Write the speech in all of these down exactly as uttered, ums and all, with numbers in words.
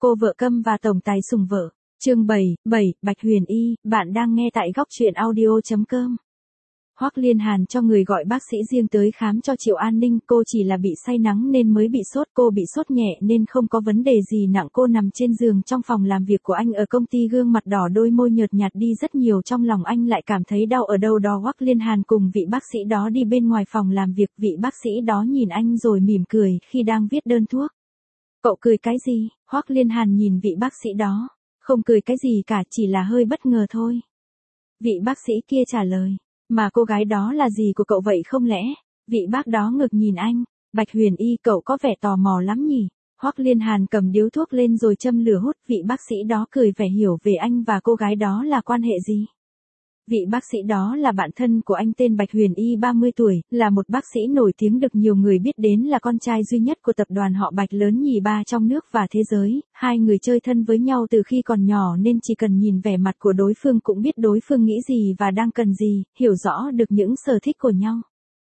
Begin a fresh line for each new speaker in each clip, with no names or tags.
Cô vợ câm và tổng tài sủng vợ. Chương bảy, bảy, Bạch Huyền Y, bạn đang nghe tại góc truyện audio chấm com. Hoắc Liên Hàn cho người gọi bác sĩ riêng tới khám cho Triệu An Ninh, cô chỉ là bị say nắng nên mới bị sốt, cô bị sốt nhẹ nên không có vấn đề gì nặng. Cô nằm trên giường trong phòng làm việc của anh ở công ty, gương mặt đỏ, đôi môi nhợt nhạt đi rất nhiều, trong lòng anh lại cảm thấy đau ở đâu đó. Hoắc Liên Hàn cùng vị bác sĩ đó đi bên ngoài phòng làm việc, vị bác sĩ đó nhìn anh rồi mỉm cười khi đang viết đơn thuốc. Cậu cười cái gì? Hoắc Liên Hàn nhìn vị bác sĩ đó. Không cười cái gì cả, chỉ là hơi bất ngờ thôi. Vị bác sĩ kia trả lời. Mà cô gái đó là gì của cậu vậy không lẽ? Vị bác đó ngược nhìn anh. Bạch Huyền Y, cậu có vẻ tò mò lắm nhỉ? Hoắc Liên Hàn cầm điếu thuốc lên rồi châm lửa hút. Vị bác sĩ đó cười vẻ hiểu về anh và cô gái đó là quan hệ gì. Vị bác sĩ đó là bạn thân của anh, tên Bạch Huyền Y, ba mươi tuổi, là một bác sĩ nổi tiếng được nhiều người biết đến, là con trai duy nhất của tập đoàn họ Bạch lớn nhì ba trong nước và thế giới. Hai người chơi thân với nhau từ khi còn nhỏ nên chỉ cần nhìn vẻ mặt của đối phương cũng biết đối phương nghĩ gì và đang cần gì, hiểu rõ được những sở thích của nhau.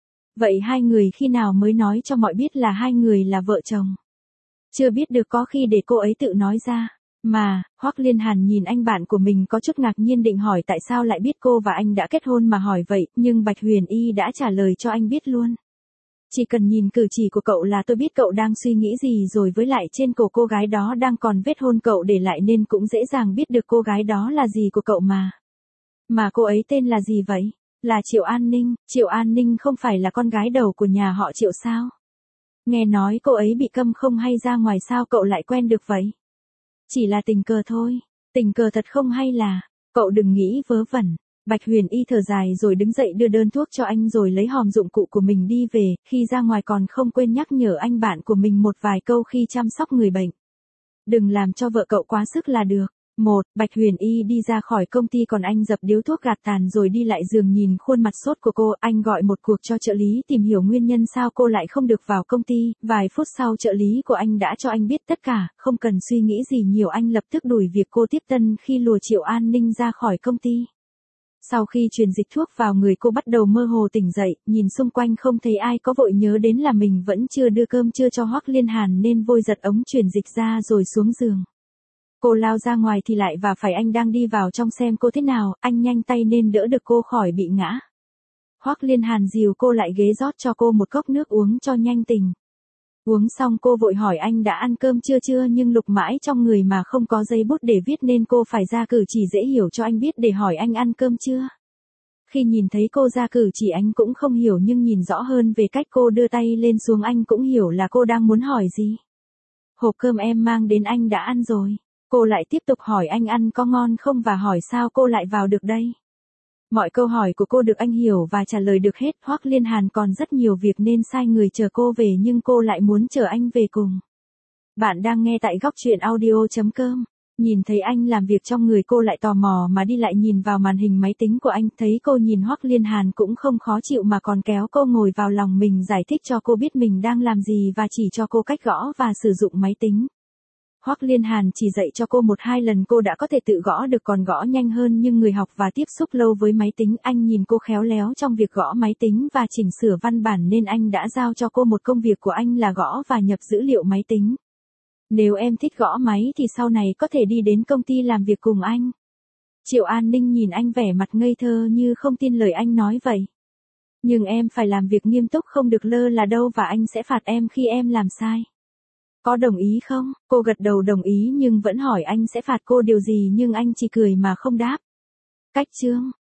Vậy hai người khi nào mới nói cho mọi biết là hai người là vợ chồng? Chưa biết được, có khi để cô ấy tự nói ra. Mà, Hoắc Liên Hàn nhìn anh bạn của mình có chút ngạc nhiên, định hỏi tại sao lại biết cô và anh đã kết hôn mà hỏi vậy, nhưng Bạch Huyền Y đã trả lời cho anh biết luôn. Chỉ cần nhìn cử chỉ của cậu là tôi biết cậu đang suy nghĩ gì rồi, với lại trên cổ cô gái đó đang còn vết hôn cậu để lại nên cũng dễ dàng biết được cô gái đó là gì của cậu mà. Mà cô ấy tên là gì vậy? Là Triệu An Ninh. Triệu An Ninh không phải là con gái đầu của nhà họ Triệu sao? Nghe nói cô ấy bị câm không hay ra ngoài, sao cậu lại quen được vậy? Chỉ là tình cờ thôi. Tình cờ thật không hay là, cậu đừng nghĩ vớ vẩn. Bạch Huyền Y thở dài rồi đứng dậy đưa đơn thuốc cho anh rồi lấy hòm dụng cụ của mình đi về, khi ra ngoài còn không quên nhắc nhở anh bạn của mình một vài câu khi chăm sóc người bệnh. Đừng làm cho vợ cậu quá sức là được. Một, Bạch Huyền Y đi ra khỏi công ty, còn anh dập điếu thuốc gạt tàn rồi đi lại giường nhìn khuôn mặt sốt của cô. Anh gọi một cuộc cho trợ lý tìm hiểu nguyên nhân sao cô lại không được vào công ty. Vài phút sau trợ lý của anh đã cho anh biết tất cả, không cần suy nghĩ gì nhiều, anh lập tức đuổi việc cô tiếp tân khi lùa Triệu An Ninh ra khỏi công ty. Sau khi truyền dịch thuốc vào người, cô bắt đầu mơ hồ tỉnh dậy, nhìn xung quanh không thấy ai, có vội nhớ đến là mình vẫn chưa đưa cơm trưa cho Hoắc Liên Hàn nên vội giật ống truyền dịch ra rồi xuống giường. Cô lao ra ngoài thì lại và phải anh đang đi vào trong xem cô thế nào, anh nhanh tay nên đỡ được cô khỏi bị ngã. Hoắc Liên Hàn dìu cô lại ghế, rót cho cô một cốc nước uống cho nhanh tỉnh. Uống xong cô vội hỏi anh đã ăn cơm chưa chưa, nhưng lục mãi trong người mà không có giấy bút để viết nên cô phải ra cử chỉ dễ hiểu cho anh biết để hỏi anh ăn cơm chưa. Khi nhìn thấy cô ra cử chỉ anh cũng không hiểu, nhưng nhìn rõ hơn về cách cô đưa tay lên xuống anh cũng hiểu là cô đang muốn hỏi gì. Hộp cơm em mang đến anh đã ăn rồi. Cô lại tiếp tục hỏi anh ăn có ngon không và hỏi sao cô lại vào được đây. Mọi câu hỏi của cô được anh hiểu và trả lời được hết. Hoắc Liên Hàn còn rất nhiều việc nên sai người chờ cô về, nhưng cô lại muốn chờ anh về cùng. Bạn đang nghe tại góc truyện audio chấm com. Nhìn thấy anh làm việc trong người, cô lại tò mò mà đi lại nhìn vào màn hình máy tính của anh, thấy cô nhìn Hoắc Liên Hàn cũng không khó chịu mà còn kéo cô ngồi vào lòng mình, giải thích cho cô biết mình đang làm gì và chỉ cho cô cách gõ và sử dụng máy tính. Hoắc Liên Hàn chỉ dạy cho cô một hai lần cô đã có thể tự gõ được, còn gõ nhanh hơn, nhưng người học và tiếp xúc lâu với máy tính, anh nhìn cô khéo léo trong việc gõ máy tính và chỉnh sửa văn bản nên anh đã giao cho cô một công việc của anh là gõ và nhập dữ liệu máy tính. Nếu em thích gõ máy thì sau này có thể đi đến công ty làm việc cùng anh. Triệu An Ninh nhìn anh vẻ mặt ngây thơ như không tin lời anh nói vậy. Nhưng em phải làm việc nghiêm túc, không được lơ là đâu, và anh sẽ phạt em khi em làm sai. Có đồng ý không? Cô gật đầu đồng ý nhưng vẫn hỏi anh sẽ phạt cô điều gì, nhưng anh chỉ cười mà không đáp. Cách chương,